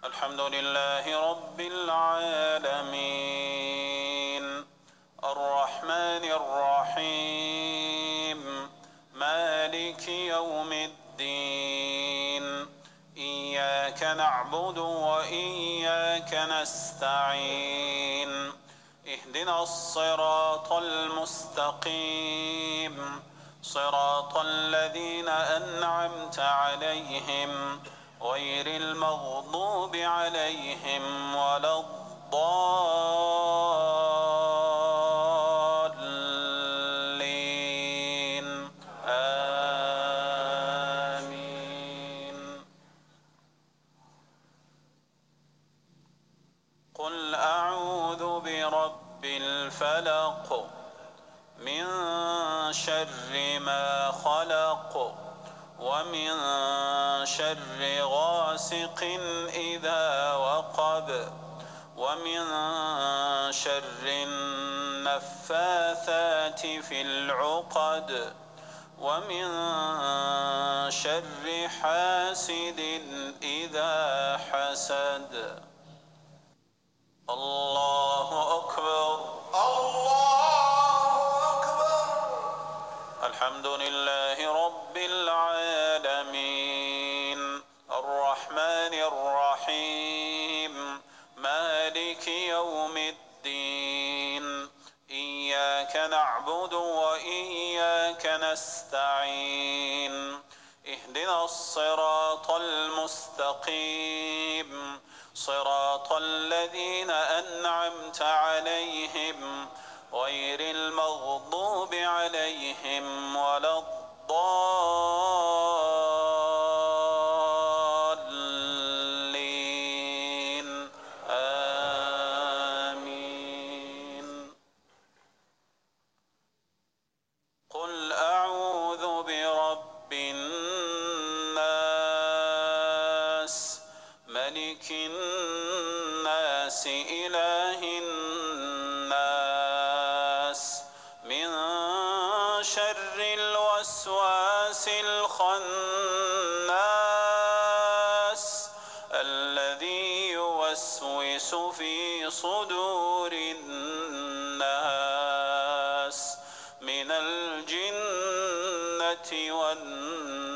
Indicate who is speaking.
Speaker 1: الحمد لله رب العالمين الرحمن الرحيم مالك يوم الدين إياك نعبد وإياك نستعين اهدنا الصراط المستقيم صراط الذين أنعمت عليهم غير المغضوب عليهم ولا الضالين آمين. قل أعوذ برب الفلق من شر ما خلق ومن شر غاسق إذا وقب ومن شر النفاثات في العقد ومن شر حاسد إذا حسد. الله أكبر. الله أكبر. الحمد لله رب العالمين الرحمن الرحيم مالك يوم الدين إياك نعبد وإياك نستعين اهدنا الصراط المستقيم صراط الذين أنعمت عليهم غير المغضوب عليهم ولا الضالين آمين. قل أعوذ برب الناس ملك الناس إله الناس من شر الوسواس الخناس الذي يوسوس في صدور الناس من الجنة والناس.